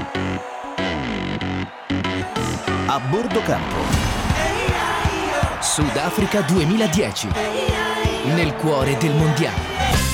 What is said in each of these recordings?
A bordo campo. Sudafrica 2010. Nel cuore del mondiale.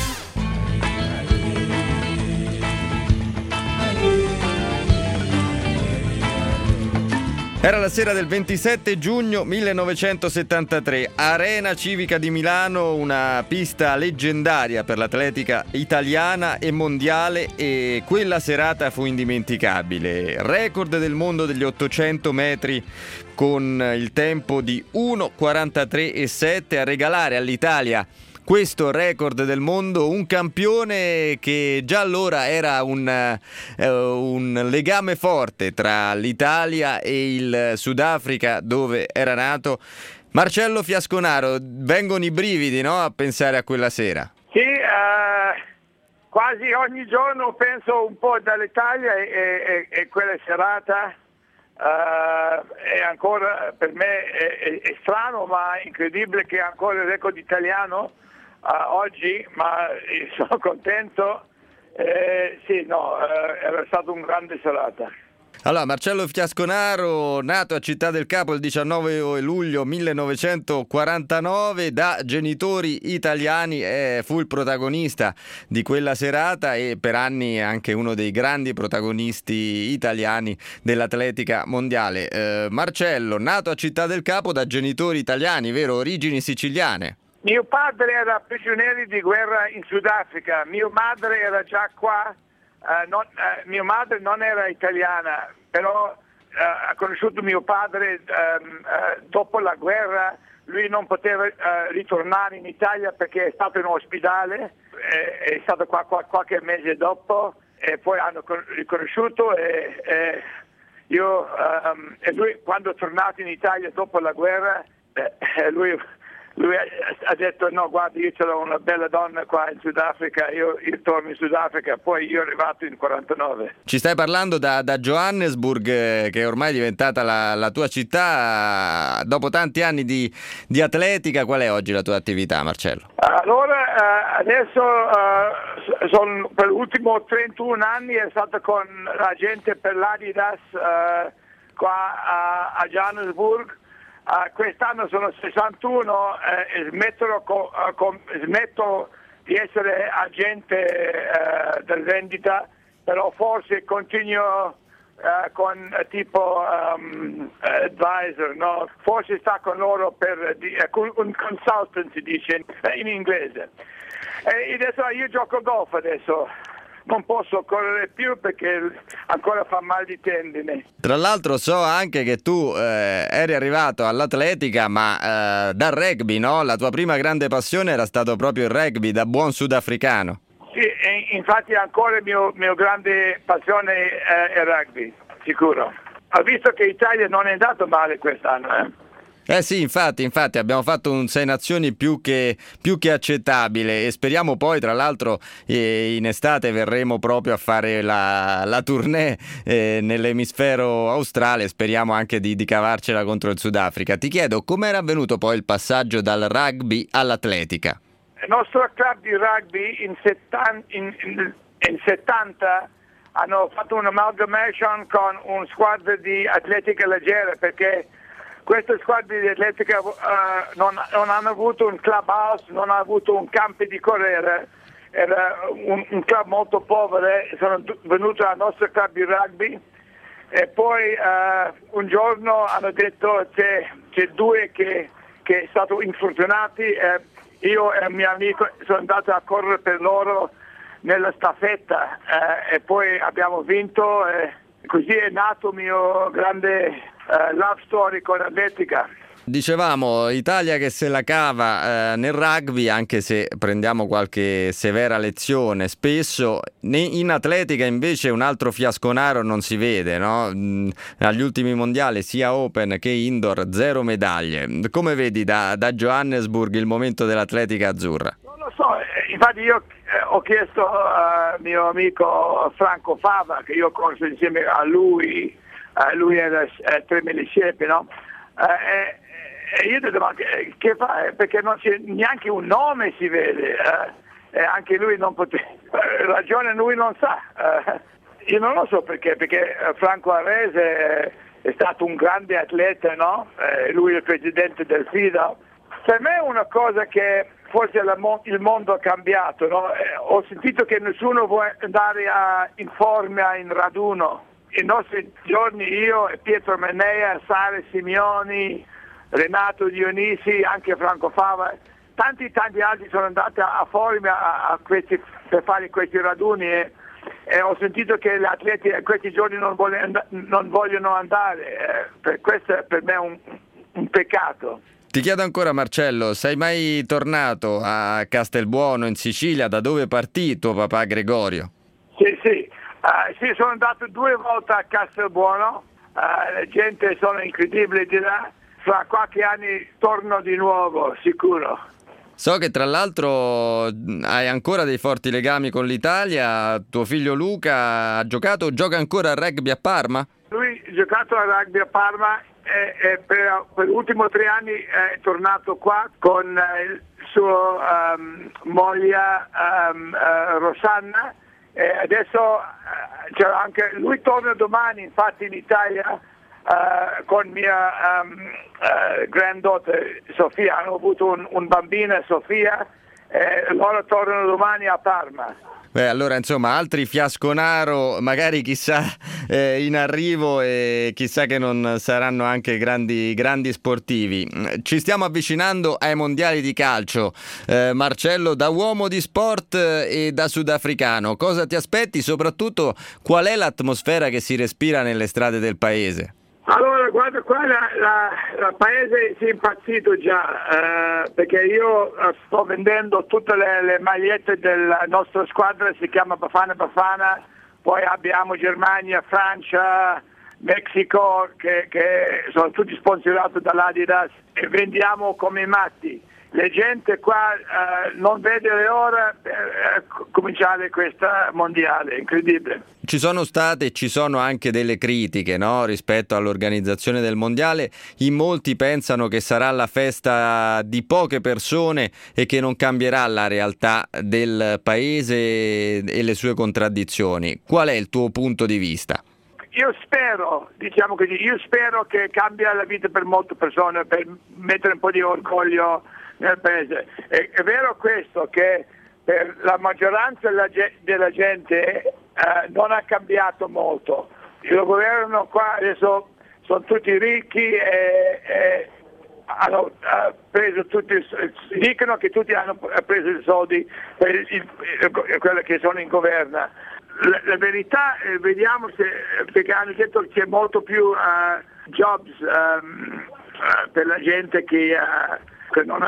Era la sera del 27 giugno 1973, Arena Civica di Milano, una pista leggendaria per l'atletica italiana e mondiale, e quella serata fu indimenticabile. Record del mondo degli 800 metri con il tempo di 1:43,7 a regalare all'Italia questo record del mondo, un campione che già allora era un legame forte tra l'Italia e il Sudafrica dove era nato. Marcello Fiasconaro, vengono i brividi, no? A pensare a quella sera. Sì, quasi ogni giorno penso un po' dall'Italia e quella serata è ancora per me è strano, ma incredibile che è ancora il record italiano oggi, ma sono contento. Era stata una grande serata. Allora, Marcello Fiasconaro, nato a Città del Capo il 19 luglio 1949, da genitori italiani, fu il protagonista di quella serata e per anni anche uno dei grandi protagonisti italiani dell'atletica mondiale. Marcello, nato a Città del Capo da genitori italiani, vero? Origini siciliane. Mio padre era prigioniero di guerra in Sudafrica, mia madre era già qua. Mia madre non era italiana, però ha conosciuto mio padre dopo la guerra. Lui non poteva ritornare in Italia perché è stato in ospedale, è stato qua qualche mese dopo e poi hanno riconosciuto e lui quando è tornato in Italia dopo la guerra lui ha detto no, guarda, io ce l'ho una bella donna qua in Sudafrica, io torno in Sudafrica, poi io è arrivato in 49. Ci stai parlando da Johannesburg, che è ormai diventata la tua città. Dopo tanti anni di atletica, qual è oggi la tua attività, Marcello? Allora, adesso sono per l'ultimo 31 anni è stato con la gente per l'Adidas qua a Johannesburg. Quest'anno sono 61 e smetto di essere agente del vendita, però forse continuo con tipo advisor, no? Forse sta con loro per un consultant, si dice in inglese. E adesso io gioco golf adesso. Non posso correre più perché ancora fa mal di tendine. Tra l'altro so anche che tu eri arrivato all'atletica ma dal rugby, no? La tua prima grande passione era stato proprio il rugby, da buon sudafricano. Sì, infatti ancora mio grande passione è il rugby, sicuro. Ho visto che l'Italia non è andato male quest'anno, Sì, infatti abbiamo fatto un 6 nazioni più che accettabile e speriamo poi, tra l'altro, in estate verremo proprio a fare la tournée nell'emisfero australe, speriamo anche di cavarcela contro il Sudafrica. Ti chiedo, come era avvenuto poi il passaggio dal rugby all'atletica? Il nostro club di rugby in 70 hanno fatto un amalgamation con una squadra di atletica leggera, perché queste squadre di atletica non hanno avuto un clubhouse, non hanno avuto un campo di correre, era un club molto povero. Sono venuti al nostro club di rugby e poi un giorno hanno detto c'è due che è stato infortunati, io e il mio amico sono andato a correre per loro nella staffetta e poi abbiamo vinto e così è nato il mio grande love story con l'atletica. Dicevamo, Italia che se la cava nel rugby, anche se prendiamo qualche severa lezione spesso. In atletica invece un altro Fiasconaro non si vede, no? Agli ultimi mondiali sia open che indoor 0 medaglie. Come vedi da Johannesburg il momento dell'atletica azzurra? Non lo so, infatti io ho chiesto al mio amico Franco Fava, che io corso insieme a lui era 3.000 siepi, no? E io ho detto, ma che fa? Perché non c'è neanche un nome, si vede, e anche lui non poteva, ragione lui non sa. Io non lo so perché Franco Arese è stato un grande atleta, no? Lui è il presidente del FIDA. Per me è una cosa che forse il mondo ha cambiato, no? Ho sentito che nessuno vuole andare in forma in raduno. I nostri giorni, io e Pietro Mennea, Sare Simioni, Renato Dionisi, anche Franco Fava, tanti altri sono andati a forma per fare questi raduni e ho sentito che gli atleti in questi giorni non vogliono andare. Questo per me è un peccato. Ti chiedo ancora, Marcello, sei mai tornato a Castelbuono in Sicilia, da dove partì tuo papà Gregorio? Sì, sono andato 2 volte a Castelbuono, la gente sono incredibile di là, fra qualche anno torno di nuovo, sicuro. So che tra l'altro hai ancora dei forti legami con l'Italia, tuo figlio Luca gioca ancora a rugby a Parma? Lui ha giocato a rugby a Parma e per gli ultimi 3 anni è tornato qua con il suo moglie Rosanna e adesso anche lui torna domani infatti in Italia con mia granddaughter Sofia, hanno avuto un bambino Sofia e loro tornano domani a Parma. Beh, allora insomma altri fiasconaro magari chissà in arrivo e chissà che non saranno anche grandi sportivi. Ci stiamo avvicinando ai mondiali di calcio. Marcello, da uomo di sport e da sudafricano, cosa ti aspetti? Soprattutto qual è l'atmosfera che si respira nelle strade del paese? Allora, guarda qua, il paese si è impazzito già, perché io sto vendendo tutte le magliette della nostra squadra, si chiama Bafana Bafana, poi abbiamo Germania, Francia, Messico, che sono tutti sponsorizzati dall'Adidas e vendiamo come matti. La gente qua non vede l'ora per cominciare questa mondiale, incredibile. Ci sono state e ci sono anche delle critiche, no? Rispetto all'organizzazione del mondiale. In molti pensano che sarà la festa di poche persone e che non cambierà la realtà del paese e le sue contraddizioni. Qual è il tuo punto di vista? Io spero che cambia la vita per molte persone, per mettere un po' di orgoglio nel paese. È vero questo, che per la maggioranza della gente non ha cambiato molto. Il governo qua adesso sono tutti ricchi e hanno preso tutti, dicono che tutti hanno preso i soldi per quelli che sono in governo. La verità, vediamo perché hanno detto che c'è molto più jobs per la gente che non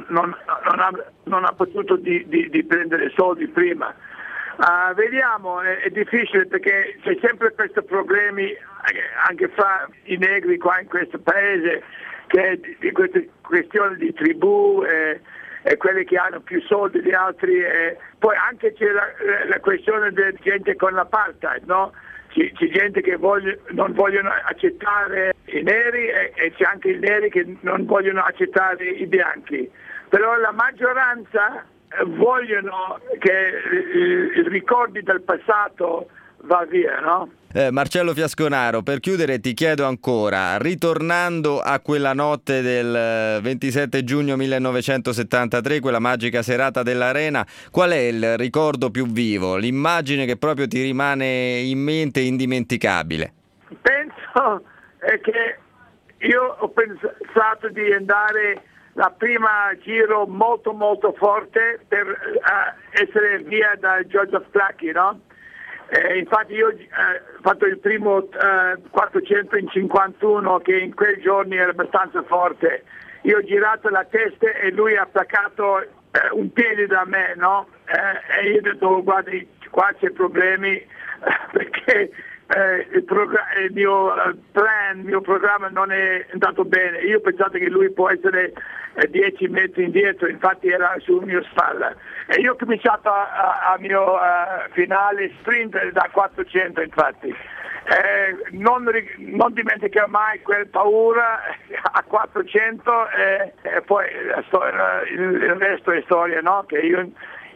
ha potuto di prendere soldi prima. Vediamo, è difficile perché c'è sempre questi problemi anche fra i negri qua in questo paese, che di queste questioni di tribù e quelli che hanno più soldi di altri, e poi anche c'è la questione della gente con l'apartheid, no? C'è gente che non vogliono accettare i neri e c'è anche i neri che non vogliono accettare i bianchi, però la maggioranza vogliono che i ricordi del passato va via, no? Marcello Fiasconaro, per chiudere ti chiedo ancora, ritornando a quella notte del 27 giugno 1973, quella magica serata dell'Arena, qual è il ricordo più vivo, l'immagine che proprio ti rimane in mente indimenticabile? Penso che io ho pensato di andare la prima giro molto molto forte per essere via da Joseph Blackie, no? Infatti io ho fatto il primo 400 in 51 che in quei giorni era abbastanza forte. Io ho girato la testa e lui ha attaccato un piede da me, no? E io ho detto guardi, qua c'è problemi perché il mio programma non è andato bene. Io ho pensato che lui può essere 10 metri indietro, infatti era sul mio spalla e io ho cominciato a mio finale sprint da 400 infatti. Non dimenticherò mai quella paura a 400 e poi il resto è storia, no? Che io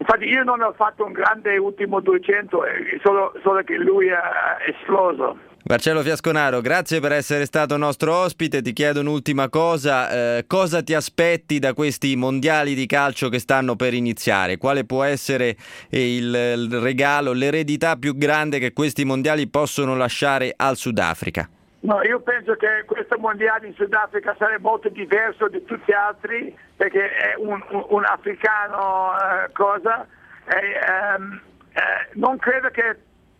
Infatti io non ho fatto un grande ultimo 200, solo che lui ha esploso. Marcello Fiasconaro, grazie per essere stato nostro ospite. Ti chiedo un'ultima cosa, cosa ti aspetti da questi mondiali di calcio che stanno per iniziare? Quale può essere il regalo, l'eredità più grande che questi mondiali possono lasciare al Sudafrica? No, io penso che questo mondiale in Sudafrica sarà molto diverso di tutti gli altri, perché è un africano non credo che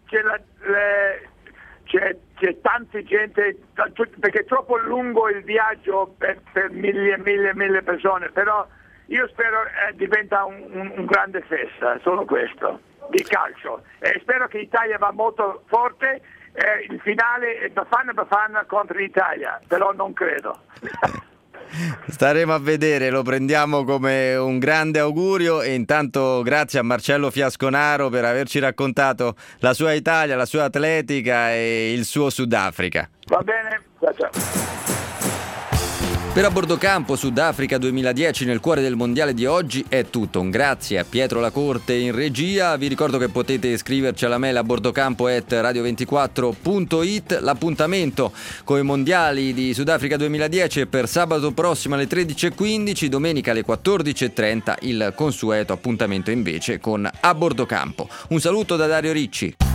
c'è tanta gente, perché è troppo lungo il viaggio per mille persone, però io spero diventa un grande festa, solo questo, di calcio. E spero che l'Italia va molto forte, il finale è Bafana contro l'Italia, però non credo. Staremo a vedere, lo prendiamo come un grande augurio e intanto grazie a Marcello Fiasconaro per averci raccontato la sua Italia, la sua atletica e il suo Sudafrica. Va bene, ciao. Per A Bordo Campo Sudafrica 2010 nel cuore del mondiale di oggi è tutto. Un grazie a Pietro Lacorte in regia. Vi ricordo che potete scriverci alla mail abordocampo@radio24.it. L'appuntamento con i mondiali di Sudafrica 2010 è per sabato prossimo alle 13:15, domenica alle 14:30 il consueto appuntamento invece con A Bordo Campo. Un saluto da Dario Ricci.